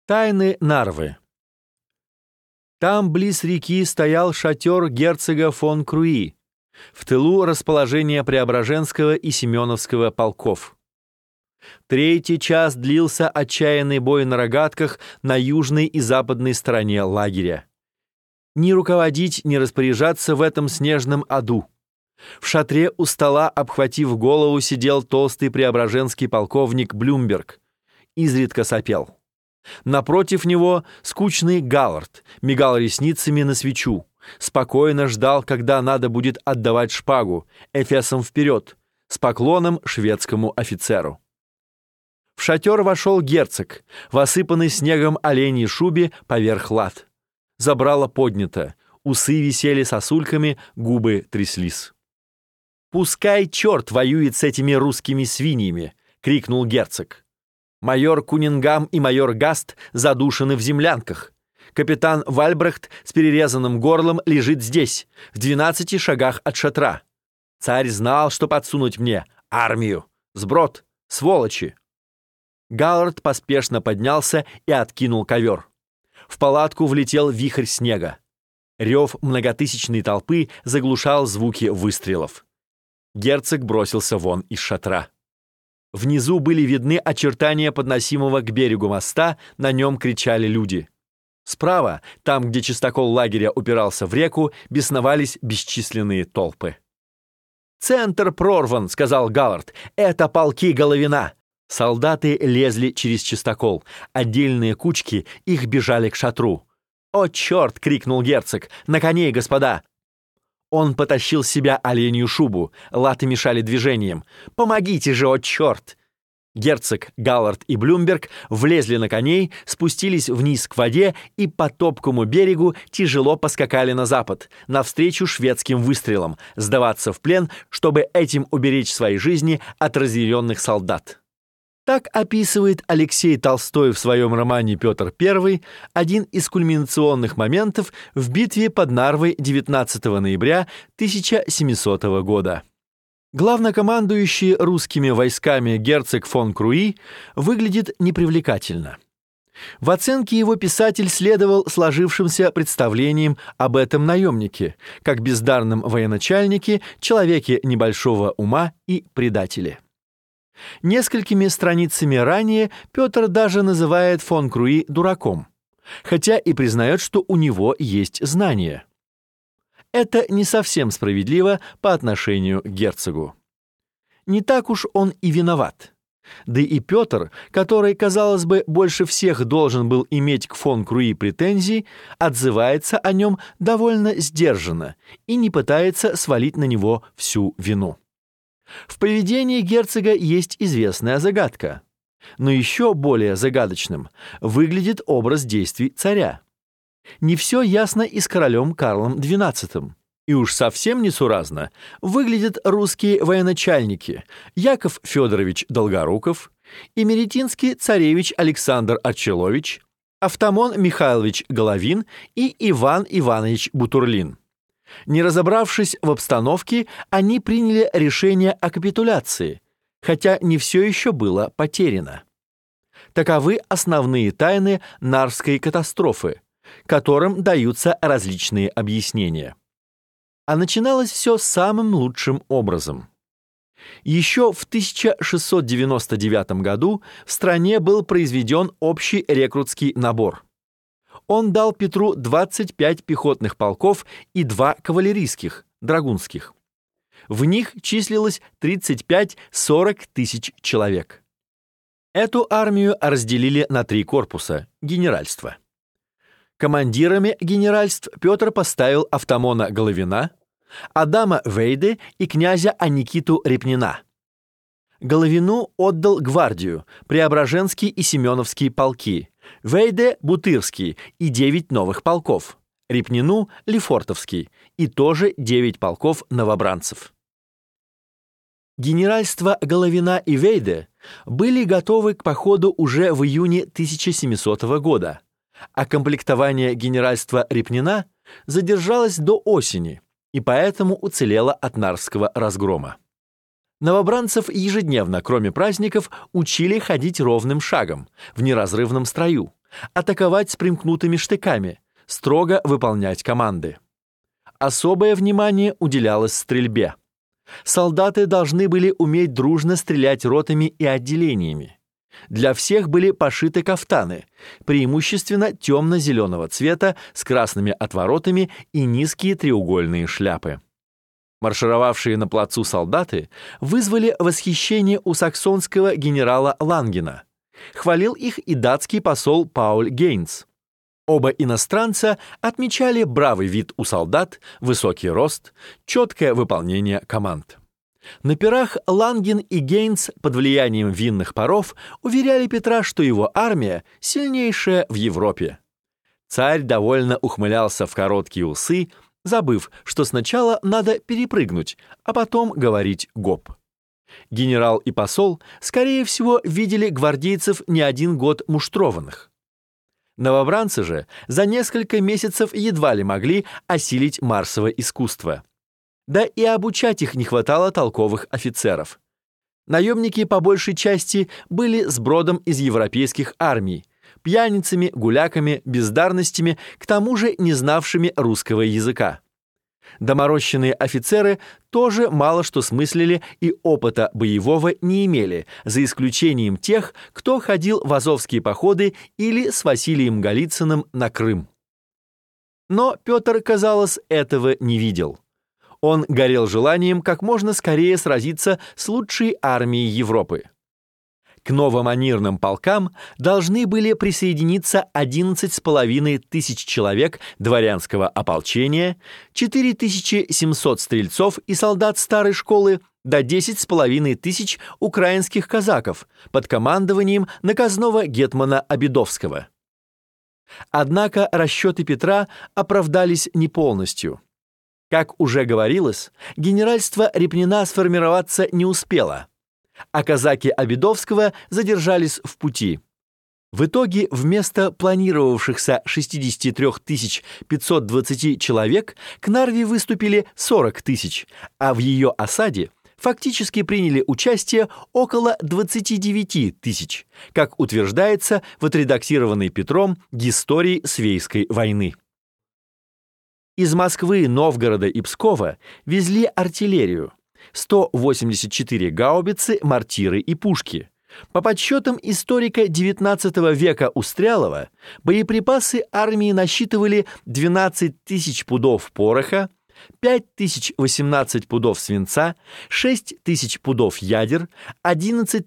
Тайны Нарвы. Там, близ реки, стоял шатер герцога фон Круи, в тылу расположения Преображенского и Семеновского полков. Третий час длился отчаянный бой на рогатках на южной и западной стороне лагеря. Ни руководить, ни распоряжаться в этом снежном аду. В шатре у стола, обхватив голову, сидел толстый преображенский полковник Блюмберг. Изредка сопел. Напротив него скучный Галлард мигал ресницами на свечу, спокойно ждал, когда надо будет отдавать шпагу, эфесом вперед, с поклоном шведскому офицеру. В шатер вошел герцог, в осыпанной снегом оленьей шубе поверх лад. Забрало поднято, усы висели сосульками, губы тряслись. «Пускай черт воюет с этими русскими свиньями!» — крикнул герцог. Майор Кунингам и майор Гаст задушены в землянках. Капитан Вальбрехт с перерезанным горлом лежит здесь, в 12 шагах от шатра. Царь знал, что подсунуть мне армию, сброд, сволочи. Галлард поспешно поднялся и откинул ковер. В палатку влетел вихрь снега. Рев многотысячной толпы заглушал звуки выстрелов. Герцог бросился вон из шатра. Внизу были видны очертания подносимого к берегу моста, на нем кричали люди. Справа, там, где чистокол лагеря упирался в реку, бесновались бесчисленные толпы. «Центр прорван», — сказал Галлард, — «это полки Головина». Солдаты лезли через чистокол, отдельные кучки их бежали к шатру. «О, черт!» — крикнул герцог. «На коней, господа!» Он потащил с себя оленью шубу, латы мешали движениям. «Помогите же, о черт!» Герцог, Галлард и Блюмберг влезли на коней, спустились вниз к воде и по топкому берегу тяжело поскакали на запад, навстречу шведским выстрелам, сдаваться в плен, чтобы этим уберечь свои жизни от разъяренных солдат. Так описывает Алексей Толстой в своем романе «Петр I» один из кульминационных моментов в битве под Нарвой 19 ноября 1700 года. Главнокомандующий русскими войсками герцог фон Круи выглядит непривлекательно. В оценке его писатель следовал сложившимся представлениям об этом наемнике, как бездарном военачальнике, человеке небольшого ума и предателе. Несколькими страницами ранее Петр даже называет фон Круи дураком, хотя и признает, что у него есть знания. Это не совсем справедливо по отношению к герцогу. Не так уж он и виноват. Да и Петр, который, казалось бы, больше всех должен был иметь к фон Круи претензий, отзывается о нем довольно сдержанно и не пытается свалить на него всю вину. В поведении герцога есть известная загадка. Но еще более загадочным выглядит образ действий царя. Не все ясно и с королем Карлом XII. И уж совсем несуразно выглядят русские военачальники Яков Федорович Долгоруков, эмеретинский царевич Александр Арчелович, Автамон Михайлович Головин и Иван Иванович Бутурлин. Не разобравшись в обстановке, они приняли решение о капитуляции, хотя не все еще было потеряно. Таковы основные тайны Нарвской катастрофы, которым даются различные объяснения. А начиналось все самым лучшим образом. Еще в 1699 году в стране был произведен общий рекрутский набор. Он дал Петру 25 пехотных полков и 2 кавалерийских, драгунских. В них числилось 35-40 тысяч человек. Эту армию разделили на 3 корпуса – генеральства. Командирами генеральств Петр поставил Автамона Головина, Адама Вейде и князя Аникиту Репнина. Головину отдал гвардию, Преображенский и Семеновский полки, Вейде – Бутырский и 9 новых полков, Репнину – Лефортовский и тоже 9 полков новобранцев. Генеральства Головина и Вейде были готовы к походу уже в июне 1700 года, а комплектование генеральства Репнина задержалось до осени и поэтому уцелело от Нарвского разгрома. Новобранцев ежедневно, кроме праздников, учили ходить ровным шагом, в неразрывном строю, атаковать с примкнутыми штыками, строго выполнять команды. Особое внимание уделялось стрельбе. Солдаты должны были уметь дружно стрелять ротами и отделениями. Для всех были пошиты кафтаны, преимущественно темно-зеленого цвета с красными отворотами и низкие треугольные шляпы. Маршировавшие на плацу солдаты вызвали восхищение у саксонского генерала Лангена. Хвалил их и датский посол Пауль Гейнц. Оба иностранца отмечали бравый вид у солдат, высокий рост, четкое выполнение команд. На пирах Ланген и Гейнц под влиянием винных паров уверяли Петра, что его армия сильнейшая в Европе. Царь довольно ухмылялся в короткие усы, забыв, что сначала надо перепрыгнуть, а потом говорить «гоп». Генерал и посол, скорее всего, видели гвардейцев не один год муштрованных. Новобранцы же за несколько месяцев едва ли могли осилить марсовое искусство. Да и обучать их не хватало толковых офицеров. Наемники по большей части были сбродом из европейских армий, пьяницами, гуляками, бездарностями, к тому же не знавшими русского языка. Доморощенные офицеры тоже мало что смыслили и опыта боевого не имели, за исключением тех, кто ходил в азовские походы или с Василием Голицыным на Крым. Но Петр, казалось, этого не видел. Он горел желанием как можно скорее сразиться с лучшей армией Европы. К новоманирным полкам должны были присоединиться 11,5 тысяч человек дворянского ополчения, 4700 стрельцов и солдат старой школы, до 10,5 тысяч украинских казаков под командованием наказного гетмана Обидовского. Однако расчеты Петра оправдались не полностью. Как уже говорилось, генеральство Репнина сформироваться не успело, а казаки Обидовского задержались в пути. В итоге вместо планировавшихся 63 520 человек к Нарве выступили 40 тысяч, а в ее осаде фактически приняли участие около 29 тысяч, как утверждается в отредактированной Петром «Истории Свейской войны». Из Москвы, Новгорода и Пскова везли артиллерию, 184 гаубицы, мортиры и пушки. По подсчетам историка XIX века Устрялова, боеприпасы армии насчитывали 12 тысяч пудов пороха, 5018 пудов свинца, 6 тысяч пудов ядер, 11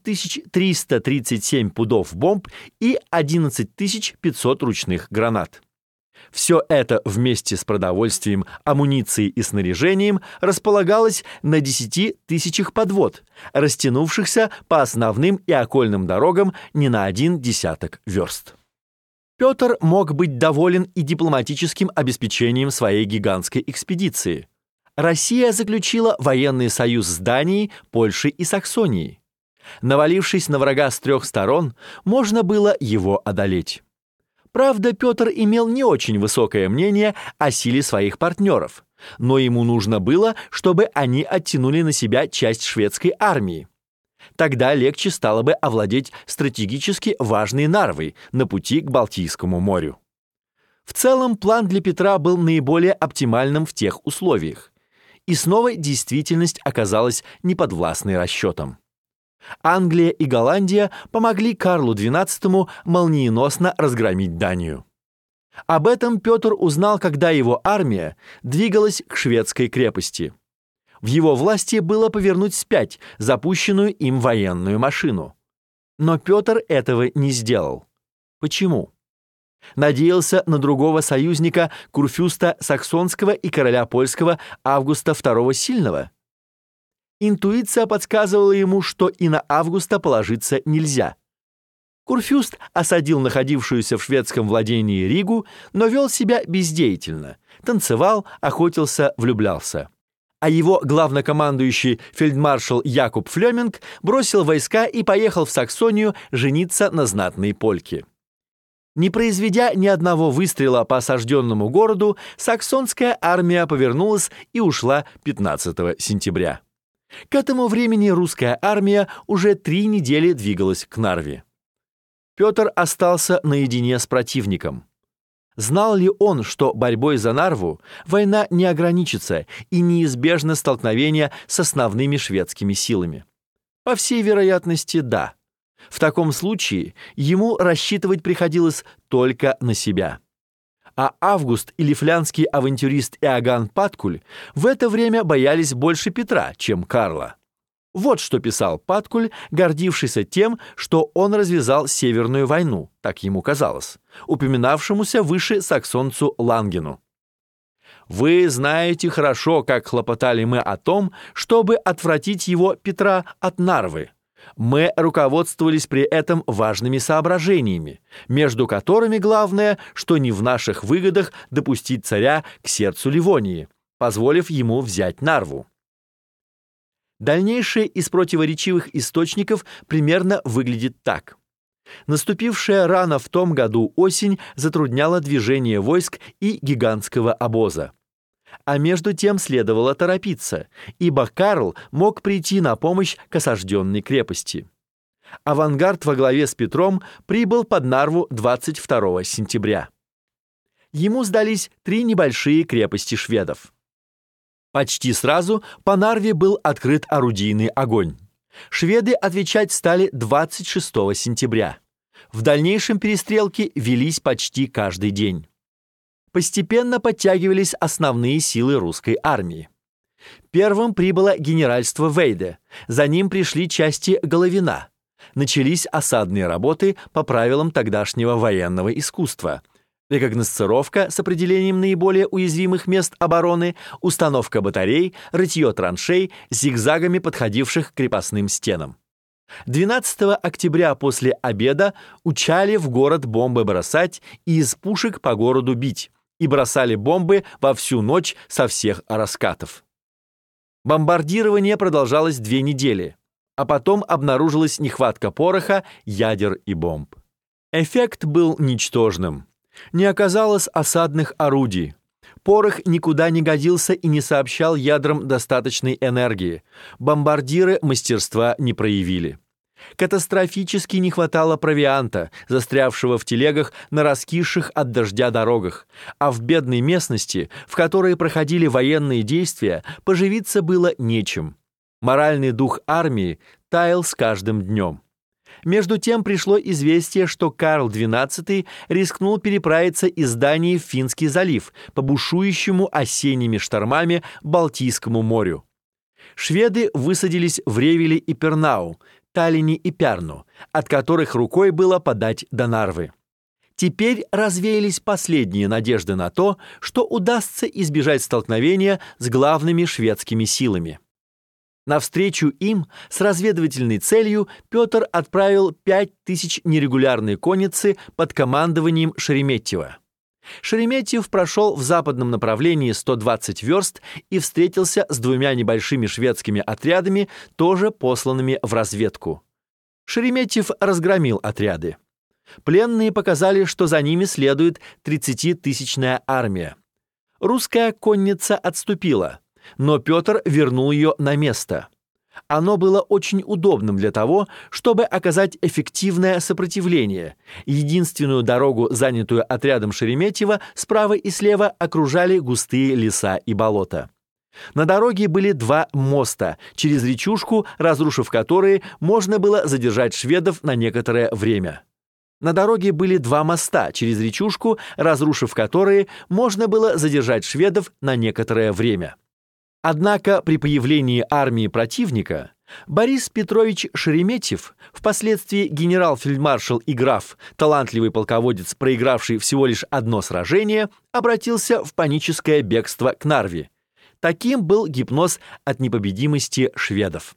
337 пудов бомб и 11 500 ручных гранат. Все это вместе с продовольствием, амуницией и снаряжением располагалось на 10 тысячах подвод, растянувшихся по основным и окольным дорогам не на 10 верст. Петр мог быть доволен и дипломатическим обеспечением своей гигантской экспедиции. Россия заключила военный союз с Данией, Польшей и Саксонией. Навалившись на врага с 3 сторон, можно было его одолеть. Правда, Петр имел не очень высокое мнение о силе своих партнеров, но ему нужно было, чтобы они оттянули на себя часть шведской армии. Тогда легче стало бы овладеть стратегически важной Нарвой на пути к Балтийскому морю. В целом, план для Петра был наиболее оптимальным в тех условиях. И снова действительность оказалась неподвластной расчетам. Англия и Голландия помогли Карлу XII молниеносно разгромить Данию. Об этом Петр узнал, когда его армия двигалась к шведской крепости. В его власти было повернуть вспять запущенную им военную машину. Но Петр этого не сделал. Почему? Надеялся на другого союзника Курфюста Саксонского и короля польского Августа II Сильного? Интуиция подсказывала ему, что и на Августа положиться нельзя. Курфюст осадил находившуюся в шведском владении Ригу, но вел себя бездеятельно, танцевал, охотился, влюблялся. А его главнокомандующий фельдмаршал Якуб Флеминг бросил войска и поехал в Саксонию жениться на знатной польке. Не произведя ни одного выстрела по осажденному городу, саксонская армия повернулась и ушла 15 сентября. К этому времени русская армия уже 3 недели двигалась к Нарве. Петр остался наедине с противником. Знал ли он, что борьбой за Нарву война не ограничится и неизбежно столкновение с основными шведскими силами? По всей вероятности, да. В таком случае ему рассчитывать приходилось только на себя. А Август и лифлянский авантюрист Иоганн Паткуль в это время боялись больше Петра, чем Карла. Вот что писал Паткуль, гордившийся тем, что он развязал Северную войну, так ему казалось, упоминавшемуся выше саксонцу Лангену. «Вы знаете хорошо, как хлопотали мы о том, чтобы отвратить его, Петра, от Нарвы. Мы руководствовались при этом важными соображениями, между которыми главное, что не в наших выгодах допустить царя к сердцу Ливонии, позволив ему взять Нарву». Дальнейшее из противоречивых источников примерно выглядит так. Наступившая рано в том году осень затрудняла движение войск и гигантского обоза. А между тем следовало торопиться, ибо Карл мог прийти на помощь к осажденной крепости. Авангард во главе с Петром прибыл под Нарву 22 сентября. Ему сдались 3 небольшие крепости шведов. Почти сразу по Нарве был открыт орудийный огонь. Шведы отвечать стали 26 сентября. В дальнейшем перестрелки велись почти каждый день. Постепенно подтягивались основные силы русской армии. Первым прибыло генеральство Вейде, за ним пришли части Головина. Начались осадные работы по правилам тогдашнего военного искусства. Рекогносцировка с определением наиболее уязвимых мест обороны, установка батарей, рытье траншей, зигзагами подходивших к крепостным стенам. 12 октября после обеда учали в город бомбы бросать и из пушек по городу бить, и бросали бомбы во всю ночь со всех раскатов. Бомбардирование продолжалось 2 недели, а потом обнаружилась нехватка пороха, ядер и бомб. Эффект был ничтожным. Не оказалось осадных орудий. Порох никуда не годился и не сообщал ядрам достаточной энергии. Бомбардиры мастерства не проявили. Катастрофически не хватало провианта, застрявшего в телегах на раскисших от дождя дорогах, а в бедной местности, в которой проходили военные действия, поживиться было нечем. Моральный дух армии таял с каждым днем. Между тем пришло известие, что Карл XII рискнул переправиться из Дании в Финский залив по бушующему осенними штормами Балтийскому морю. Шведы высадились в Ревеле и Пернау, Таллине и Пярну, от которых рукой было подать до Нарвы. Теперь развеялись последние надежды на то, что удастся избежать столкновения с главными шведскими силами. Навстречу им с разведывательной целью Петр отправил 5000 нерегулярной конницы под командованием Шереметьева. Шереметьев прошел в западном направлении 120 верст и встретился с 2 небольшими шведскими отрядами, тоже посланными в разведку. Шереметьев разгромил отряды. Пленные показали, что за ними следует 30-тысячная армия. Русская конница отступила, но Петр вернул ее на место. Оно было очень удобным для того, чтобы оказать эффективное сопротивление. Единственную дорогу, занятую отрядом Шереметьева, справа и слева окружали густые леса и болота. На дороге были 2 моста через речушку, разрушив которые, можно было задержать шведов на некоторое время. На дороге были 2 моста через речушку, разрушив которые, можно было задержать шведов на некоторое время. Однако при появлении армии противника Борис Петрович Шереметьев, впоследствии генерал-фельдмаршал и граф, талантливый полководец, проигравший всего лишь одно сражение, обратился в паническое бегство к Нарве. Таким был гипноз от непобедимости шведов.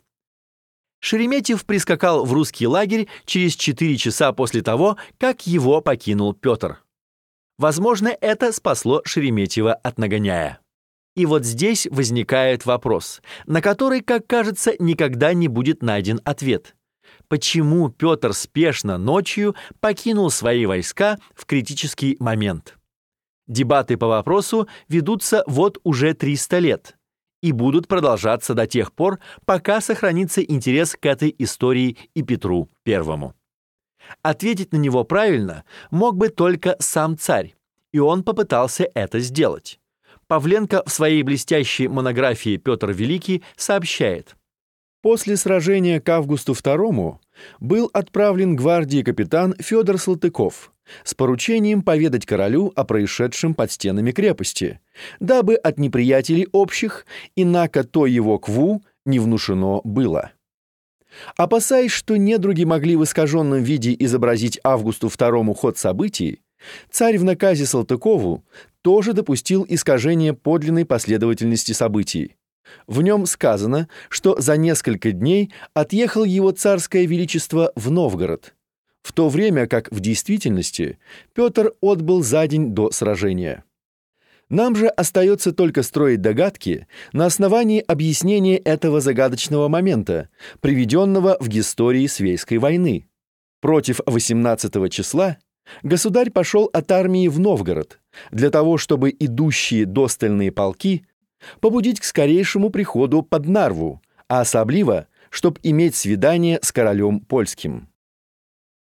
Шереметьев прискакал в русский лагерь через 4 часа после того, как его покинул Петр. Возможно, это спасло Шереметьева от нагоняя. И вот здесь возникает вопрос, на который, как кажется, никогда не будет найден ответ. Почему Петр спешно ночью покинул свои войска в критический момент? Дебаты по вопросу ведутся вот уже 300 лет и будут продолжаться до тех пор, пока сохранится интерес к этой истории и Петру I. Ответить на него правильно мог бы только сам царь, и он попытался это сделать. Павленко в своей блестящей монографии «Петр Великий» сообщает: «После сражения к Августу II был отправлен гвардии капитан Федор Салтыков с поручением поведать королю о происшедшем под стенами крепости, дабы от неприятелей общих, инако то его кву не внушено было. Опасаясь, что недруги могли в искаженном виде изобразить Августу II ход событий, царь в наказе Салтыкову тоже допустил искажение подлинной последовательности событий. В нем сказано, что за несколько дней отъехал его царское величество в Новгород, в то время как в действительности Петр отбыл за день до сражения. Нам же остается только строить догадки на основании объяснения этого загадочного момента, приведенного в истории Свейской войны. Против 18 числа государь пошел от армии в Новгород для того, чтобы идущие достальные полки побудить к скорейшему приходу под Нарву, а особливо, чтоб иметь свидание с королем польским.